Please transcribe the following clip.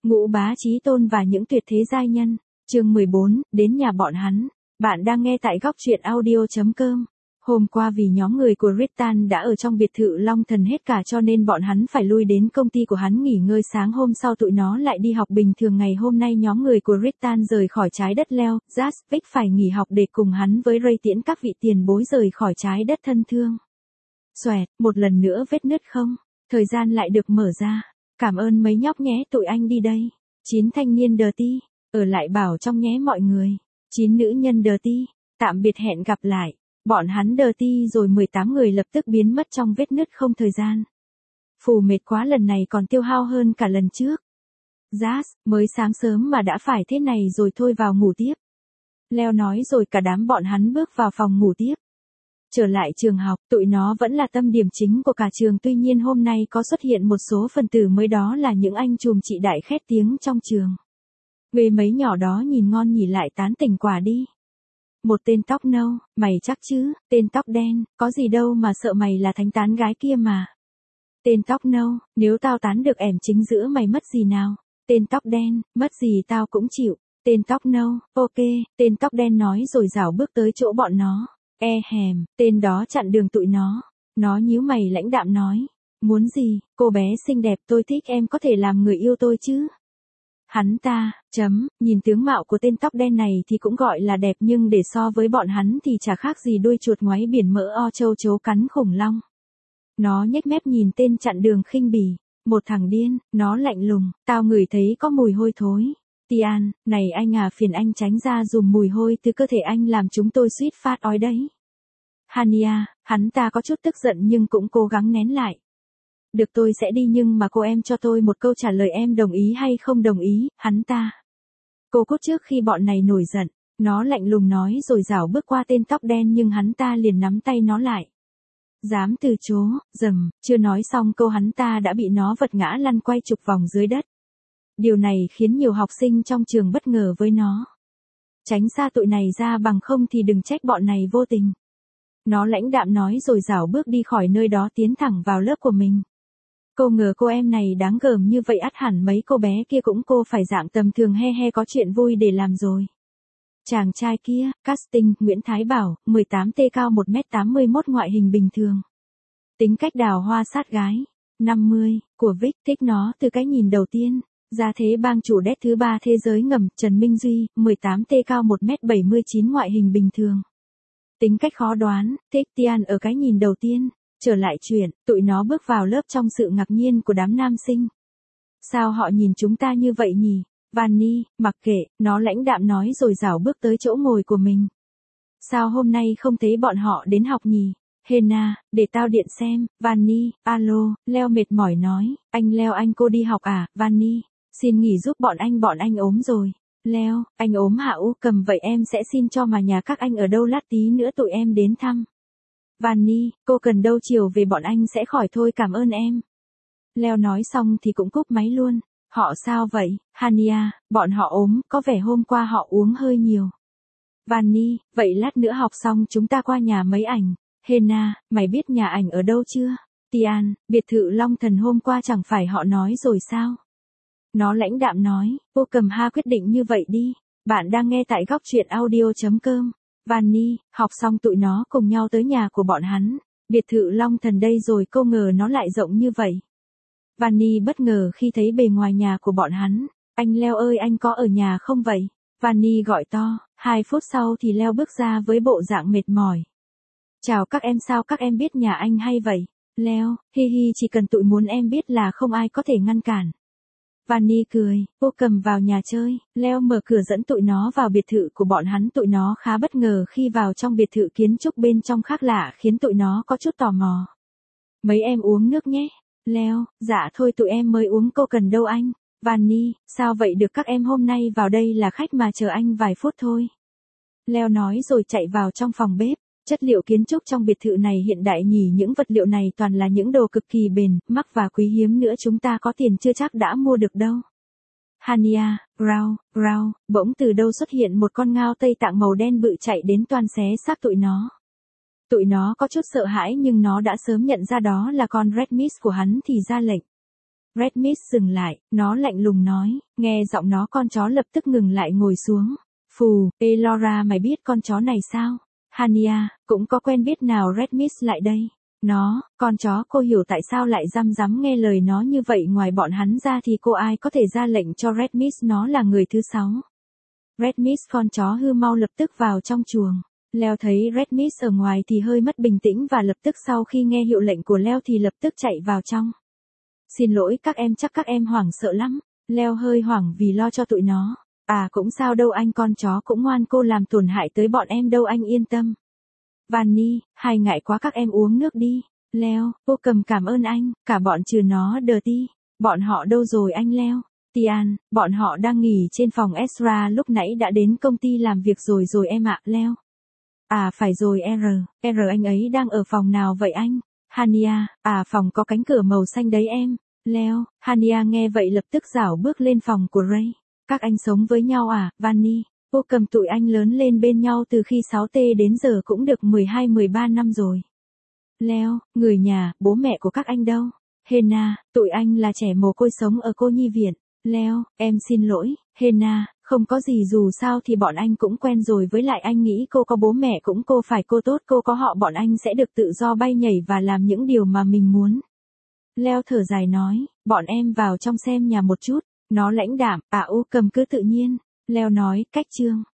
Ngũ Bá Chí Tôn và những tuyệt thế giai nhân. Chương 14, đến nhà bọn hắn. Bạn đang nghe tại góc truyện audio.com. Hôm qua vì nhóm người của Ritan đã ở trong biệt thự Long Thần hết cả cho nên bọn hắn phải lui đến công ty của hắn nghỉ ngơi, sáng hôm sau tụi nó lại đi học bình thường. Ngày hôm nay nhóm người của Ritan rời khỏi trái đất Leo, Jasvik phải nghỉ học để cùng hắn với Ray tiễn các vị tiền bối rời khỏi trái đất thân thương. Xoẹt, một lần nữa vết nứt không? Thời gian lại được mở ra. Cảm ơn mấy nhóc nhé, tụi anh đi đây. 9 thanh niên dirty, ở lại bảo trong nhé mọi người. 9 nữ nhân dirty, tạm biệt hẹn gặp lại. Bọn hắn dirty rồi 18 người lập tức biến mất trong vết nứt không thời gian. Phù mệt quá, lần này còn tiêu hao hơn cả lần trước. Jas, mới sáng sớm mà đã phải thế này rồi, thôi vào ngủ tiếp. Leo nói rồi cả đám bọn hắn bước vào phòng ngủ tiếp. Trở lại trường học, tụi nó vẫn là tâm điểm chính của cả trường, tuy nhiên hôm nay có xuất hiện một số phần tử mới, đó là những anh trùm chị đại khét tiếng trong trường. Về mấy nhỏ đó nhìn ngon nhỉ, lại tán tỉnh quả đi. Một tên tóc nâu, mày chắc chứ? Tên tóc đen, có gì đâu mà sợ, mày là thánh tán gái kia mà. Tên tóc nâu, nếu tao tán được ẻm chính giữa mày mất gì nào? Tên tóc đen, mất gì tao cũng chịu. Tên tóc nâu, ok, tên tóc đen nói rồi rảo bước tới chỗ bọn nó. Hèm, tên đó chặn đường tụi nó. Nó nhíu mày lãnh đạm nói. Muốn gì, cô bé xinh đẹp, tôi thích em, có thể làm người yêu tôi chứ? Hắn ta, nhìn tướng mạo của tên tóc đen này thì cũng gọi là đẹp, nhưng để so với bọn hắn thì chả khác gì đuôi chuột ngoáy biển mỡ o châu chấu cắn khủng long. Nó nhếch mép nhìn tên chặn đường khinh bỉ. Một thằng điên, nó lạnh lùng, tao ngửi thấy có mùi hôi thối. Tian, này anh à, phiền anh tránh ra dùm mùi hôi từ cơ thể anh làm chúng tôi suýt phát ói đấy. Hania, hắn ta có chút tức giận nhưng cũng cố gắng nén lại. Được, tôi sẽ đi, nhưng mà cô em cho tôi một câu trả lời, em đồng ý hay không đồng ý? Hắn ta. Cô cút trước khi bọn này nổi giận. Nó lạnh lùng nói rồi rảo bước qua tên tóc đen, nhưng hắn ta liền nắm tay nó lại. Dám từ chối, chưa nói xong câu hắn ta đã bị nó vật ngã lăn quay chục vòng dưới đất. Điều này khiến nhiều học sinh trong trường bất ngờ với nó. Tránh xa tụi này ra, bằng không thì đừng trách bọn này vô tình. Nó lãnh đạm nói rồi rảo bước đi khỏi nơi đó, tiến thẳng vào lớp của mình. Cô ngờ cô em này đáng gờm như vậy, ắt hẳn mấy cô bé kia cũng cô phải dạng tầm thường, he có chuyện vui để làm rồi. Chàng trai kia, casting, Nguyễn Thái Bảo, 18T, cao 1m81, ngoại hình bình thường. Tính cách đào hoa sát gái. 50, của Vic, thích nó từ cái nhìn đầu tiên. Gia thế bang chủ đét thứ 3 thế giới ngầm, Trần Minh Duy, 18T, cao 1m79, ngoại hình bình thường. Tính cách khó đoán, thích Tian ở cái nhìn đầu tiên. Trở lại chuyện, tụi nó bước vào lớp trong sự ngạc nhiên của đám nam sinh. Sao họ nhìn chúng ta như vậy nhỉ? Vanny, mặc kệ, nó lãnh đạm nói rồi rảo bước tới chỗ ngồi của mình. Sao hôm nay không thấy bọn họ đến học nhỉ? Hena, để tao điện xem. Vanny, alo, Leo mệt mỏi nói. Anh Leo, anh cô đi học à? Vanny, xin nghỉ giúp bọn anh ốm rồi. Leo, anh ốm hả? Cầm vậy em sẽ xin cho, mà nhà các anh ở đâu, lát tí nữa tụi em đến thăm. Vanny, cô cần đâu, chiều về bọn anh sẽ khỏi thôi, cảm ơn em. Leo nói xong thì cũng cúp máy luôn. Họ sao vậy? Hania, bọn họ ốm, có vẻ hôm qua họ uống hơi nhiều. Vanny, vậy lát nữa học xong chúng ta qua nhà mấy ảnh. Hena, mày biết nhà ảnh ở đâu chưa? Tian, biệt thự Long Thần, hôm qua chẳng phải họ nói rồi sao? Nó lãnh đạm nói, cô cầm ha, quyết định như vậy đi. Bạn đang nghe tại góc truyện audio.com. Vanny, học xong tụi nó cùng nhau tới nhà của bọn hắn. Biệt thự Long Thần đây rồi, cô ngờ nó lại rộng như vậy. Vanny bất ngờ khi thấy bề ngoài nhà của bọn hắn. Anh Leo ơi, anh có ở nhà không vậy? Vanny gọi to. 2 phút sau thì Leo bước ra với bộ dạng mệt mỏi. Chào các em, sao các em biết nhà anh hay vậy? Leo, hi, chỉ cần tụi muốn em biết là không ai có thể ngăn cản. Vanny cười, cô cầm vào nhà chơi. Leo mở cửa dẫn tụi nó vào biệt thự của bọn hắn. Tụi nó khá bất ngờ khi vào trong biệt thự, kiến trúc bên trong khác lạ khiến tụi nó có chút tò mò. Mấy em uống nước nhé. Leo, dạ thôi tụi em mới uống, cô cần đâu anh? Vanny, sao vậy được, các em hôm nay vào đây là khách mà, chờ anh vài phút thôi. Leo nói rồi chạy vào trong phòng bếp. Chất liệu kiến trúc trong biệt thự này hiện đại nhỉ, những vật liệu này toàn là những đồ cực kỳ bền, mắc và quý hiếm nữa, chúng ta có tiền chưa chắc đã mua được đâu. Hania, rau, bỗng từ đâu xuất hiện một con ngao Tây Tạng màu đen bự chạy đến toàn xé xác tụi nó. Tụi nó có chút sợ hãi nhưng nó đã sớm nhận ra đó là con Red Mist của hắn thì ra lệnh. Red Mist dừng lại, nó lạnh lùng nói, nghe giọng nó con chó lập tức ngừng lại ngồi xuống. Phù, Elora mày biết con chó này sao? Hania, cũng có quen biết nào Red Mist lại đây. Nó, con chó cô hiểu tại sao lại dăm nghe lời nó như vậy ngoài bọn hắn ra thì cô ai có thể ra lệnh cho Red Mist nó là người thứ 6. Red Mist con chó hư mau lập tức vào trong chuồng. Leo thấy Red Mist ở ngoài thì hơi mất bình tĩnh và lập tức sau khi nghe hiệu lệnh của Leo thì lập tức chạy vào trong. Xin lỗi các em chắc các em hoảng sợ lắm. Leo hơi hoảng vì lo cho tụi nó. À cũng sao đâu anh con chó cũng ngoan cô làm tổn hại tới bọn em đâu anh yên tâm. Vanny, hay ngại quá các em uống nước đi. Leo, cô cầm cảm ơn anh, cả bọn trừ nó Dirty. Bọn họ đâu rồi anh Leo? Tian, bọn họ đang nghỉ trên phòng Ezra lúc nãy đã đến công ty làm việc rồi em ạ Leo. À phải rồi R anh ấy đang ở phòng nào vậy anh? Hania, à phòng có cánh cửa màu xanh đấy em. Leo, Hania nghe vậy lập tức rảo bước lên phòng của Ray. Các anh sống với nhau à, Vanny? Cô cầm tụi anh lớn lên bên nhau từ khi 6T đến giờ cũng được 12-13 năm rồi. Leo, người nhà, bố mẹ của các anh đâu? Hena, tụi anh là trẻ mồ côi sống ở cô nhi viện. Leo, em xin lỗi, Hena, không có gì dù sao thì bọn anh cũng quen rồi với lại anh nghĩ cô có bố mẹ cũng cô phải cô tốt cô có họ bọn anh sẽ được tự do bay nhảy và làm những điều mà mình muốn. Leo thở dài nói, bọn em vào trong xem nhà một chút, nó lãnh đạm, cầm cứ tự nhiên. Leo nói, cách chương.